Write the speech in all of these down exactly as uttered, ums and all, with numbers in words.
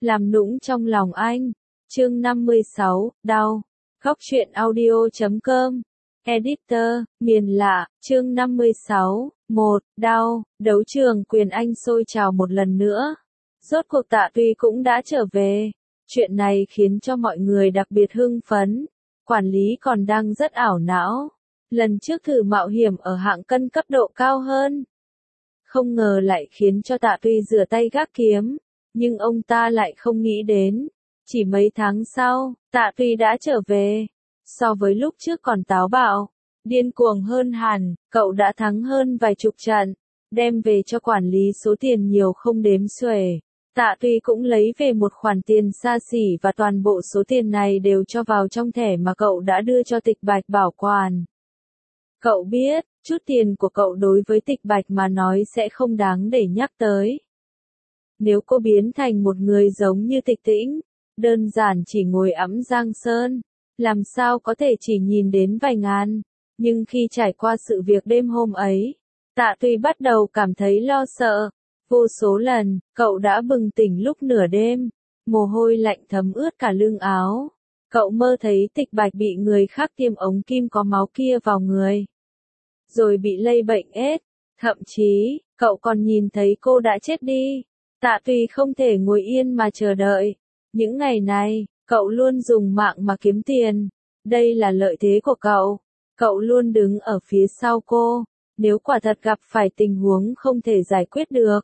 làm nũng trong lòng anh. Chương năm mươi sáu, đau. Góc truyện audio chấm com. Editor, miền lạ, chương năm mươi sáu, một, đau. Đấu trường quyền Anh sôi trào một lần nữa. Rốt cuộc Tạ Tuy cũng đã trở về. Chuyện này khiến cho mọi người đặc biệt hưng phấn. Quản lý còn đang rất ảo não. Lần trước thử mạo hiểm ở hạng cân cấp độ cao hơn. Không ngờ lại khiến cho Tạ Tuy rửa tay gác kiếm. Nhưng ông ta lại không nghĩ đến. Chỉ mấy tháng sau, Tạ Tuy đã trở về. So với lúc trước còn táo bạo, điên cuồng hơn hẳn, cậu đã thắng hơn vài chục trận, đem về cho quản lý số tiền nhiều không đếm xuể. Tạ Tuy cũng lấy về một khoản tiền xa xỉ và toàn bộ số tiền này đều cho vào trong thẻ mà cậu đã đưa cho Tịch Bạch bảo quản. Cậu biết, chút tiền của cậu đối với Tịch Bạch mà nói sẽ không đáng để nhắc tới. Nếu cô biến thành một người giống như Tịch Tĩnh, đơn giản chỉ ngồi ẵm Giang Sơn, làm sao có thể chỉ nhìn đến vài ngàn. Nhưng khi trải qua sự việc đêm hôm ấy, Tạ Tuy bắt đầu cảm thấy lo sợ. Vô số lần, cậu đã bừng tỉnh lúc nửa đêm, mồ hôi lạnh thấm ướt cả lưng áo. Cậu mơ thấy Tịch Bạch bị người khác tiêm ống kim có máu kia vào người, rồi bị lây bệnh ết. Thậm chí, cậu còn nhìn thấy cô đã chết đi. Tạ Tuy không thể ngồi yên mà chờ đợi. Những ngày này, cậu luôn dùng mạng mà kiếm tiền. Đây là lợi thế của cậu. Cậu luôn đứng ở phía sau cô. Nếu quả thật gặp phải tình huống không thể giải quyết được,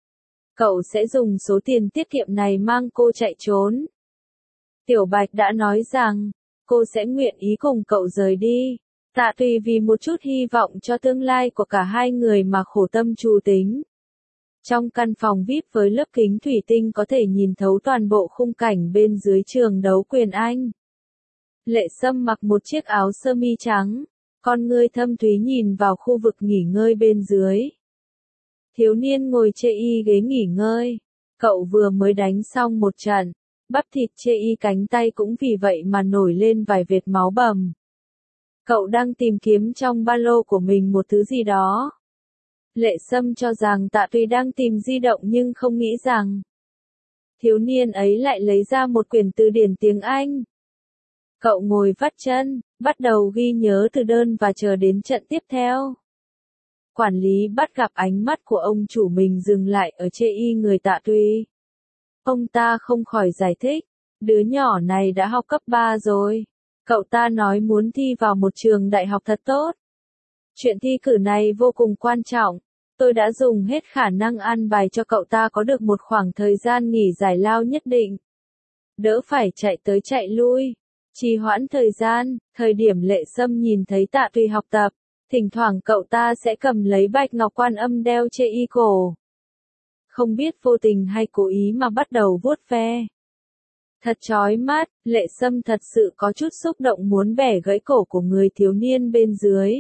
cậu sẽ dùng số tiền tiết kiệm này mang cô chạy trốn. Tiểu Bạch đã nói rằng, cô sẽ nguyện ý cùng cậu rời đi. Tạ Tuy vì một chút hy vọng cho tương lai của cả hai người mà khổ tâm trù tính. Trong căn phòng vi ai pi với lớp kính thủy tinh có thể nhìn thấu toàn bộ khung cảnh bên dưới trường đấu quyền Anh. Lệ Sâm mặc một chiếc áo sơ mi trắng, con ngươi thâm thúy nhìn vào khu vực nghỉ ngơi bên dưới. Thiếu niên ngồi chê y ghế nghỉ ngơi. Cậu vừa mới đánh xong một trận, bắp thịt chê y cánh tay cũng vì vậy mà nổi lên vài vệt máu bầm. Cậu đang tìm kiếm trong ba lô của mình một thứ gì đó. Lệ Sâm cho rằng Tạ Tuy đang tìm di động nhưng không nghĩ rằng thiếu niên ấy lại lấy ra một quyển từ điển tiếng Anh. Cậu ngồi vắt chân, bắt đầu ghi nhớ từ đơn và chờ đến trận tiếp theo. Quản lý bắt gặp ánh mắt của ông chủ mình dừng lại ở chê y người Tạ Tuy. Ông ta không khỏi giải thích, đứa nhỏ này đã học cấp ba rồi. Cậu ta nói muốn thi vào một trường đại học thật tốt. Chuyện thi cử này vô cùng quan trọng. Tôi đã dùng hết khả năng an bài cho cậu ta có được một khoảng thời gian nghỉ giải lao nhất định. Đỡ phải chạy tới chạy lui. Trì hoãn thời gian, thời điểm Lệ Sâm nhìn thấy Tạ Tuy học tập, thỉnh thoảng cậu ta sẽ cầm lấy bạch ngọc quan âm đeo chê y cổ. Không biết vô tình hay cố ý mà bắt đầu vuốt ve. Thật chói mắt, Lệ Sâm thật sự có chút xúc động muốn bẻ gãy cổ của người thiếu niên bên dưới.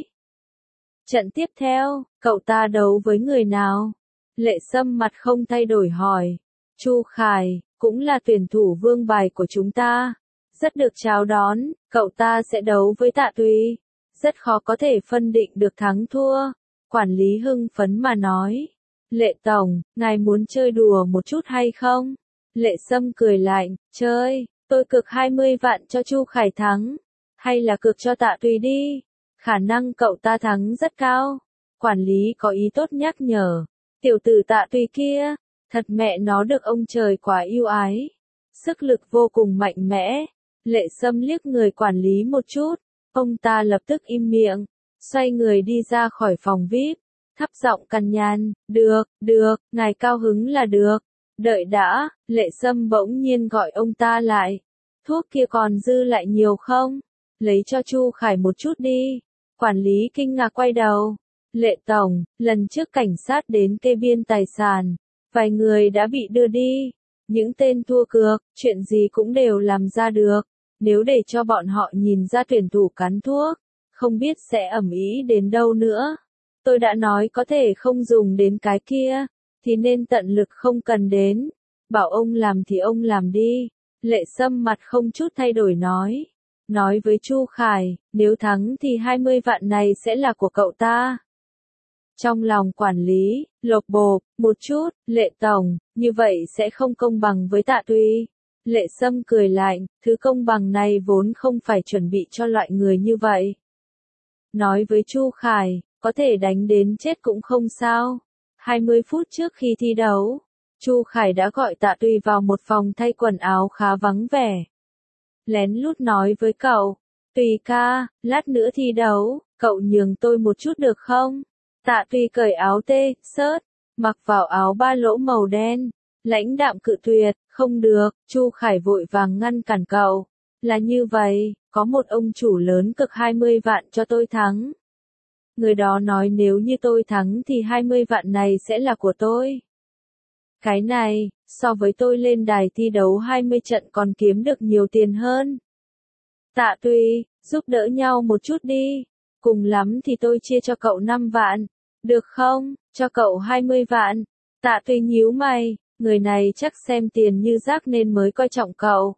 Trận tiếp theo, cậu ta đấu với người nào? Lệ Sâm mặt không thay đổi hỏi. Chu Khải, cũng là tuyển thủ vương bài của chúng ta. Rất được chào đón, cậu ta sẽ đấu với Tạ Tuy. Rất khó có thể phân định được thắng thua. Quản lý hưng phấn mà nói. Lệ Tổng, ngài muốn chơi đùa một chút hay không? Lệ Sâm cười lạnh, chơi, tôi cược hai mươi vạn cho Chu Khải thắng. Hay là cược cho Tạ Tuy đi. Khả năng cậu ta thắng rất cao. Quản lý có ý tốt nhắc nhở. Tiểu tử Tạ Tuy kia, thật mẹ nó được ông trời quá yêu ái. Sức lực vô cùng mạnh mẽ. Lệ Sâm liếc người quản lý một chút. Ông ta lập tức im miệng. Xoay người đi ra khỏi phòng vi ai pi. Thấp giọng cằn nhằn, được, được, ngài cao hứng là được. Đợi đã, Lệ Sâm bỗng nhiên gọi ông ta lại. Thuốc kia còn dư lại nhiều không? Lấy cho Chu Khải một chút đi. Quản lý kinh ngạc quay đầu. Lệ Tổng, lần trước cảnh sát đến kê biên tài sản, vài người đã bị đưa đi. Những tên thua cược, chuyện gì cũng đều làm ra được. Nếu để cho bọn họ nhìn ra tuyển thủ cắn thuốc, không biết sẽ ầm ĩ đến đâu nữa. Tôi đã nói có thể không dùng đến cái kia, thì nên tận lực không cần đến. Bảo ông làm thì ông làm đi. Lệ Sâm mặt không chút thay đổi nói. Nói với Chu Khải, nếu thắng thì hai mươi vạn này sẽ là của cậu ta. Trong lòng quản lý, lộp bộp, một chút, Lệ Tổng, như vậy sẽ không công bằng với Tạ Tuy. Lệ Sâm cười lạnh, thứ công bằng này vốn không phải chuẩn bị cho loại người như vậy. Nói với Chu Khải, có thể đánh đến chết cũng không sao. hai mươi phút trước khi thi đấu, Chu Khải đã gọi Tạ Tuy vào một phòng thay quần áo khá vắng vẻ. Lén lút nói với cậu, Tùy ca, lát nữa thi đấu, cậu nhường tôi một chút được không? Tạ Tuy cởi áo tê, sớt, mặc vào áo ba lỗ màu đen, lãnh đạm cự tuyệt, không được, Chu Khải vội vàng ngăn cản cậu. Là như vậy, có một ông chủ lớn cực hai mươi vạn cho tôi thắng. Người đó nói nếu như tôi thắng thì hai mươi vạn này sẽ là của tôi. Cái này, so với tôi lên đài thi đấu hai mươi trận còn kiếm được nhiều tiền hơn. Tạ Tuy, giúp đỡ nhau một chút đi. Cùng lắm thì tôi chia cho cậu năm vạn. Được không, cho cậu hai mươi vạn. Tạ Tuy nhíu mày, người này chắc xem tiền như rác nên mới coi trọng cậu.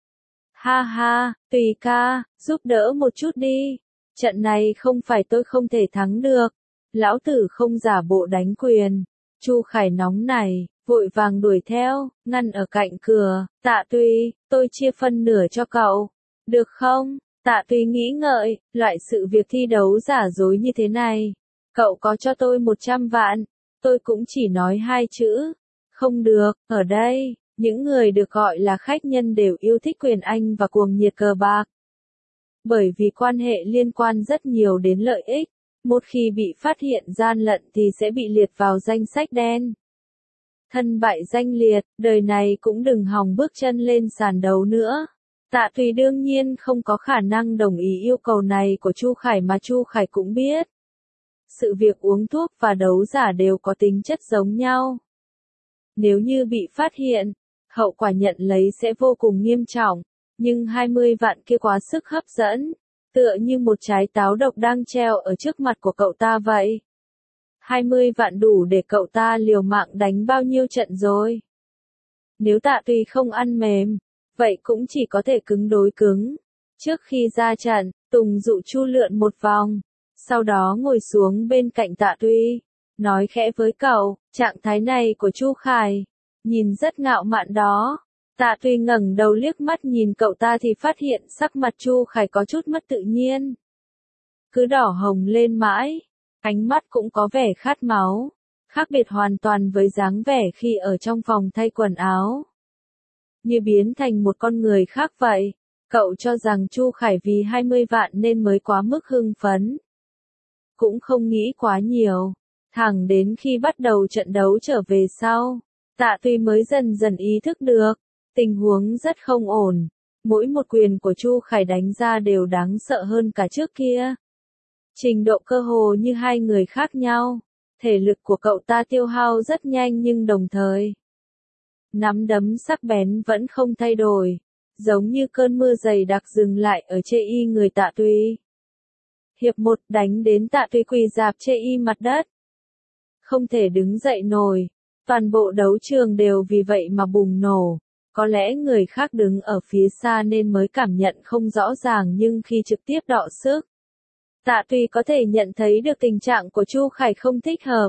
Ha ha, Tùy ca, giúp đỡ một chút đi. Trận này không phải tôi không thể thắng được. Lão tử không giả bộ đánh quyền. Chu Khải nóng này, vội vàng đuổi theo, ngăn ở cạnh cửa. Tạ Tuy, tôi chia phân nửa cho cậu. Được không? Tạ Tuy nghĩ ngợi, loại sự việc thi đấu giả dối như thế này. Cậu có cho tôi một trăm vạn, tôi cũng chỉ nói hai chữ. Không được, ở đây, những người được gọi là khách nhân đều yêu thích quyền Anh và cuồng nhiệt cờ bạc. Bởi vì quan hệ liên quan rất nhiều đến lợi ích, một khi bị phát hiện gian lận thì sẽ bị liệt vào danh sách đen. Thân bại danh liệt, đời này cũng đừng hòng bước chân lên sàn đấu nữa. Tạ Tùy đương nhiên không có khả năng đồng ý yêu cầu này của Chu Khải mà Chu Khải cũng biết. Sự việc uống thuốc và đấu giả đều có tính chất giống nhau. Nếu như bị phát hiện, hậu quả nhận lấy sẽ vô cùng nghiêm trọng, nhưng hai mươi vạn kia quá sức hấp dẫn, tựa như một trái táo độc đang treo ở trước mặt của cậu ta vậy. hai mươi vạn đủ để cậu ta liều mạng đánh bao nhiêu trận rồi. Nếu Tạ Tùy không ăn mềm, vậy cũng chỉ có thể cứng đối cứng. Trước khi ra trận, Tùng dụ Chu lượn một vòng, sau đó ngồi xuống bên cạnh Tạ Tùy, nói khẽ với cậu, trạng thái này của Chu Khải, nhìn rất ngạo mạn đó. Tạ Tùy ngẩng đầu liếc mắt nhìn cậu ta thì phát hiện sắc mặt Chu Khải có chút mất tự nhiên. Cứ đỏ hồng lên mãi, ánh mắt cũng có vẻ khát máu, khác biệt hoàn toàn với dáng vẻ khi ở trong phòng thay quần áo. Như biến thành một con người khác vậy. Cậu cho rằng Chu Khải vì hai mươi vạn nên mới quá mức hưng phấn. Cũng không nghĩ quá nhiều. Thẳng đến khi bắt đầu trận đấu trở về sau, Tạ Tùy mới dần dần ý thức được. Tình huống rất không ổn. Mỗi một quyền của Chu Khải đánh ra đều đáng sợ hơn cả trước kia. Trình độ cơ hồ như hai người khác nhau. Thể lực của cậu ta tiêu hao rất nhanh nhưng đồng thời, nắm đấm sắc bén vẫn không thay đổi, giống như cơn mưa dày đặc dừng lại ở chê y người Tạ Tùy. Hiệp một đánh đến Tạ Tùy quỳ rạp chê y mặt đất. Không thể đứng dậy nổi, toàn bộ đấu trường đều vì vậy mà bùng nổ. Có lẽ người khác đứng ở phía xa nên mới cảm nhận không rõ ràng nhưng khi trực tiếp đọ sức, Tạ Tùy có thể nhận thấy được tình trạng của Chu Khải không thích hợp.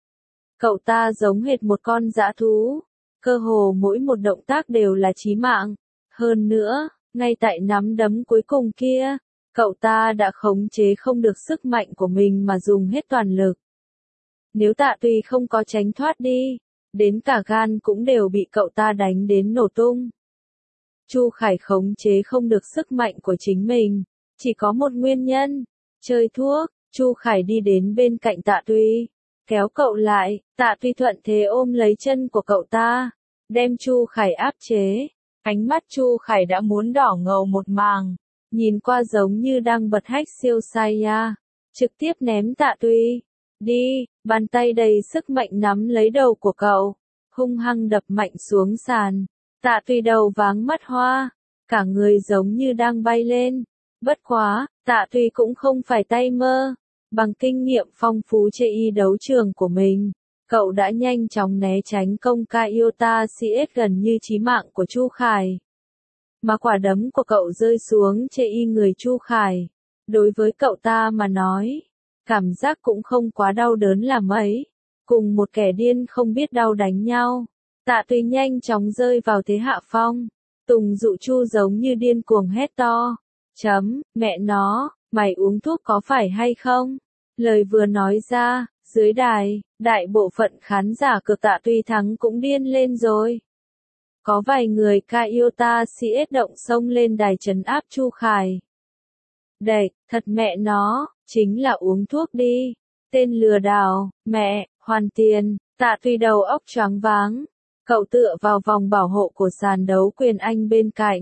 Cậu ta giống hệt một con dã thú. Cơ hồ mỗi một động tác đều là chí mạng. Hơn nữa, ngay tại nắm đấm cuối cùng kia, cậu ta đã khống chế không được sức mạnh của mình mà dùng hết toàn lực. Nếu Tạ Tùy không có tránh thoát đi, đến cả gan cũng đều bị cậu ta đánh đến nổ tung. Chu Khải khống chế không được sức mạnh của chính mình, chỉ có một nguyên nhân, chơi thuốc. Chu Khải đi đến bên cạnh Tạ Tùy, kéo cậu lại. Tạ Tùy thuận thế ôm lấy chân của cậu ta, đem Chu Khải áp chế. Ánh mắt Chu Khải đã muốn đỏ ngầu một màng, nhìn qua giống như đang bật hách siêu sai ya. Trực tiếp ném Tạ Tùy đi, bàn tay đầy sức mạnh nắm lấy đầu của cậu, hung hăng đập mạnh xuống sàn. Tạ Tùy đầu váng mắt hoa, cả người giống như đang bay lên. Bất quá, Tạ Tùy cũng không phải tay mơ. Bằng kinh nghiệm phong phú chê y đấu trường của mình, cậu đã nhanh chóng né tránh công ca Iota xê ét gần như chí mạng của Chu Khải. Mà quả đấm của cậu rơi xuống chê y người Chu Khải. Đối với cậu ta mà nói, cảm giác cũng không quá đau đớn là mấy. Cùng một kẻ điên không biết đau đánh nhau, Tạ Tùy nhanh chóng rơi vào thế hạ phong. Tùng Dụ Chu giống như điên cuồng hét to. Chấm, mẹ nó, mày uống thuốc có phải hay không? Lời vừa nói ra, dưới đài, đại bộ phận khán giả cực Tạ Tùy thắng cũng điên lên rồi. Có vài người Kaiota xê ét động xông lên đài trấn áp Chu Khải. Đệch, thật mẹ nó, chính là uống thuốc đi. Tên lừa đảo, mẹ, hoàn tiền. Tạ Tùy đầu óc choáng váng. Cậu tựa vào vòng bảo hộ của sàn đấu quyền Anh bên cạnh.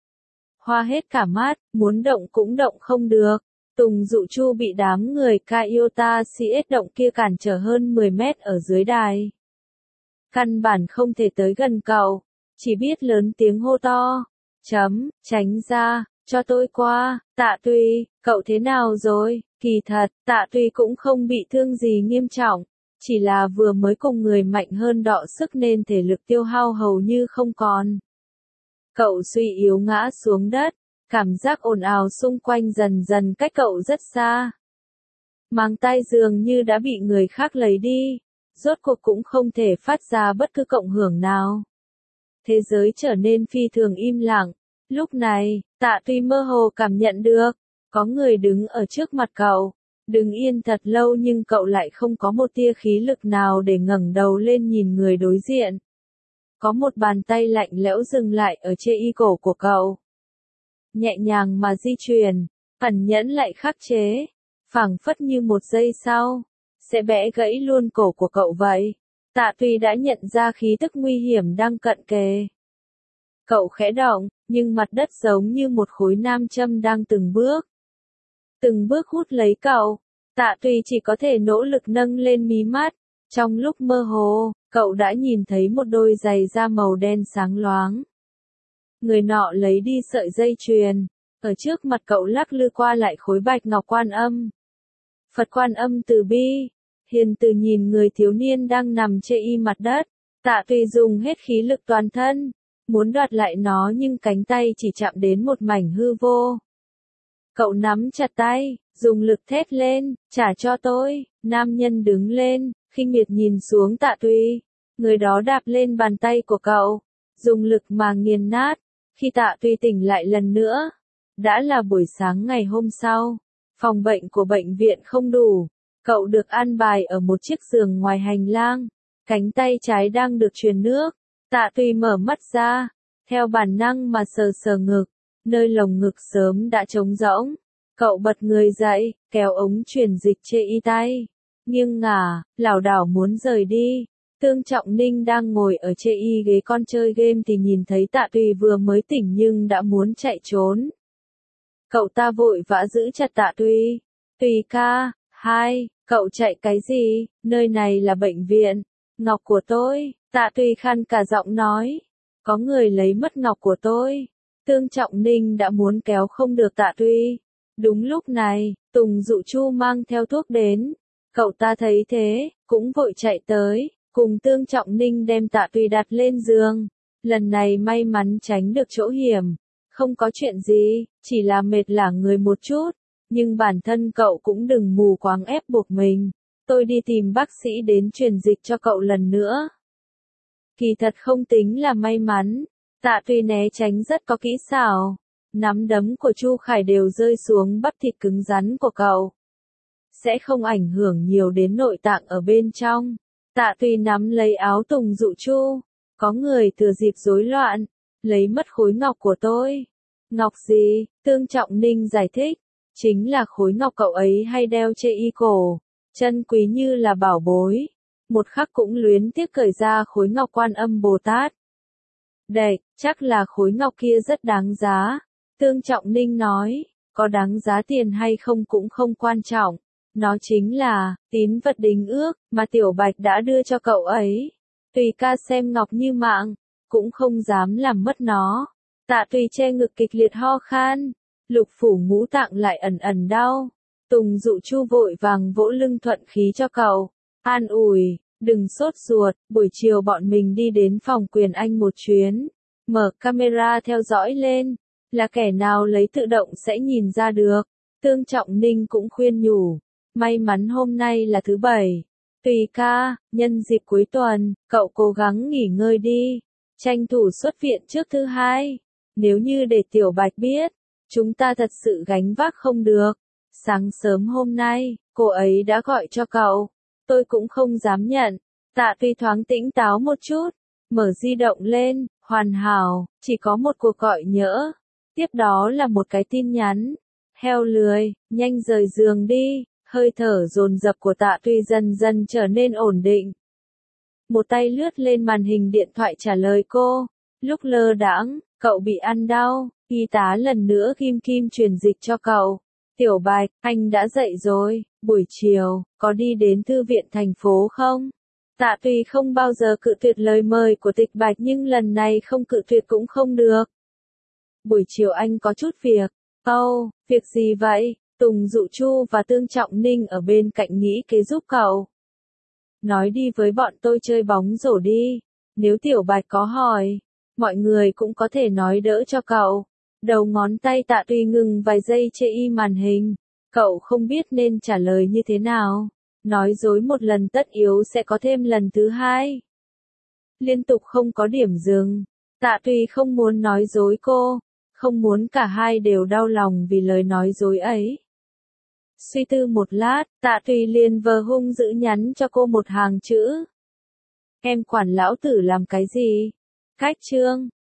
Hoa hết cả mắt, muốn động cũng động không được. Tùng Dụ Chu bị đám người Kaiota xê ét động kia cản trở hơn mười mét ở dưới đài. Căn bản không thể tới gần cậu, chỉ biết lớn tiếng hô to. Chấm, tránh ra, cho tôi qua. Tạ Tùy, cậu thế nào rồi? Kỳ thật, Tạ Tùy cũng không bị thương gì nghiêm trọng, chỉ là vừa mới cùng người mạnh hơn đọ sức nên thể lực tiêu hao hầu như không còn. Cậu suy yếu ngã xuống đất, cảm giác ồn ào xung quanh dần dần cách cậu rất xa. Màng tai dường như đã bị người khác lấy đi, rốt cuộc cũng không thể phát ra bất cứ cộng hưởng nào. Thế giới trở nên phi thường im lặng. Lúc này, Tạ Tùy mơ hồ cảm nhận được, có người đứng ở trước mặt cậu. Đứng yên thật lâu nhưng cậu lại không có một tia khí lực nào để ngẩng đầu lên nhìn người đối diện. Có một bàn tay lạnh lẽo dừng lại ở trên y cổ của cậu. Nhẹ nhàng mà di chuyển, ẩn nhẫn lại khắc chế, phảng phất như một giây sau, sẽ bẽ gãy luôn cổ của cậu vậy. Tạ Tùy đã nhận ra khí tức nguy hiểm đang cận kề. Cậu khẽ động, nhưng mặt đất giống như một khối nam châm đang từng bước. Từng bước hút lấy cậu. Tạ Tùy chỉ có thể nỗ lực nâng lên mí mắt. Trong lúc mơ hồ, cậu đã nhìn thấy một đôi giày da màu đen sáng loáng. Người nọ lấy đi sợi dây chuyền. Ở trước mặt cậu lắc lư qua lại khối bạch ngọc Quan Âm. Phật Quan Âm từ bi, hiền từ nhìn người thiếu niên đang nằm chê y mặt đất. Tạ Tùy dùng hết khí lực toàn thân, muốn đoạt lại nó nhưng cánh tay chỉ chạm đến một mảnh hư vô. Cậu nắm chặt tay, dùng lực thét lên, trả cho tôi. Nam nhân đứng lên, khinh miệt nhìn xuống Tạ Tùy. Người đó đạp lên bàn tay của cậu, dùng lực mà nghiền nát. Khi Tạ Tùy tỉnh lại lần nữa, đã là buổi sáng ngày hôm sau. Phòng bệnh của bệnh viện không đủ, cậu được an bài ở một chiếc giường ngoài hành lang. Cánh tay trái đang được truyền nước. Tạ Tùy mở mắt ra, theo bản năng mà sờ sờ ngực, nơi lồng ngực sớm đã trống rỗng. Cậu bật người dậy, kéo ống truyền dịch chê y tay, nghiêng ngả, lảo đảo muốn rời đi. Tương Trọng Ninh đang ngồi ở chê y ghế con chơi game thì nhìn thấy Tạ Tùy vừa mới tỉnh nhưng đã muốn chạy trốn. Cậu ta vội vã giữ chặt Tạ Tùy. Tùy ca, hai, cậu chạy cái gì, nơi này là bệnh viện. Ngọc của tôi, Tạ Tùy khàn cả giọng nói. Có người lấy mất ngọc của tôi. Tương Trọng Ninh đã muốn kéo không được Tạ Tùy. Đúng lúc này, Tùng Dụ Chu mang theo thuốc đến. Cậu ta thấy thế, cũng vội chạy tới, cùng Tương Trọng Ninh đem Tạ Tùy đặt lên giường. Lần này may mắn tránh được chỗ hiểm. Không có chuyện gì, chỉ là mệt lả người một chút. Nhưng bản thân cậu cũng đừng mù quáng ép buộc mình. Tôi đi tìm bác sĩ đến truyền dịch cho cậu lần nữa. Kỳ thật không tính là may mắn. Tạ Tùy né tránh rất có kỹ xảo. Nắm đấm của Chu Khải đều rơi xuống bắp thịt cứng rắn của cậu. Sẽ không ảnh hưởng nhiều đến nội tạng ở bên trong. Tạ Tùy nắm lấy áo Tùng Dụ Chu. Có người thừa dịp rối loạn, lấy mất khối ngọc của tôi. Ngọc gì? Tương Trọng Ninh giải thích. Chính là khối ngọc cậu ấy hay đeo chê y cổ. Chân quý như là bảo bối. Một khắc cũng luyến tiếc cởi ra khối ngọc Quan Âm Bồ Tát. Đệch, chắc là khối ngọc kia rất đáng giá. Tương Trọng Ninh nói, có đáng giá tiền hay không cũng không quan trọng. Nó chính là tín vật đính ước mà Tiểu Bạch đã đưa cho cậu ấy. Tùy ca xem ngọc như mạng, cũng không dám làm mất nó. Tạ Tùy che ngực kịch liệt ho khan, lục phủ ngũ tạng lại ẩn ẩn đau. Tùng Dụ Chu vội vàng vỗ lưng thuận khí cho cậu, an ủi, đừng sốt ruột, buổi chiều bọn mình đi đến phòng quyền Anh một chuyến, mở camera theo dõi lên, là kẻ nào lấy tự động sẽ nhìn ra được. Tương Trọng Ninh cũng khuyên nhủ, May mắn hôm nay là thứ bảy. Tùy ca, nhân dịp cuối tuần, cậu cố gắng nghỉ ngơi đi. Tranh thủ xuất viện trước thứ hai. Nếu như để Tiểu Bạch biết, chúng ta thật sự gánh vác không được. Sáng sớm hôm nay, cô ấy đã gọi cho cậu. Tôi cũng không dám nhận. Tạ Tuy thoáng tĩnh táo một chút. Mở di động lên, hoàn hảo, chỉ có một cuộc gọi nhỡ. Tiếp đó là một cái tin nhắn. Heo lười, nhanh rời giường đi. Hơi thở dồn dập của Tạ Tuy dần dần trở nên ổn định. Một tay lướt lên màn hình điện thoại trả lời cô. Lúc lơ đãng, cậu bị ăn đau, y tá lần nữa ghim kim truyền dịch cho cậu. Tiểu Bạch, anh đã dậy rồi, buổi chiều, có đi đến thư viện thành phố không? Tạ Tuy không bao giờ cự tuyệt lời mời của Tịch Bạch nhưng lần này không cự tuyệt cũng không được. Buổi chiều anh có chút việc. Âu, việc gì vậy? Tùng Dụ Chu và Tương Trọng Ninh ở bên cạnh nghĩ kế giúp cậu. Nói đi với bọn tôi chơi bóng rổ đi. Nếu Tiểu Bạch có hỏi, mọi người cũng có thể nói đỡ cho cậu. Đầu ngón tay Tạ Tuy ngừng vài giây chê y màn hình. Cậu không biết nên trả lời như thế nào. Nói dối một lần tất yếu sẽ có thêm lần thứ hai. Liên tục không có điểm dừng. Tạ Tuy không muốn nói dối cô. Không muốn cả hai đều đau lòng vì lời nói dối ấy. Suy tư một lát, Tạ Tuy liền vờ hung dữ nhắn cho cô một hàng chữ. Em quản lão tử làm cái gì? Cách chương.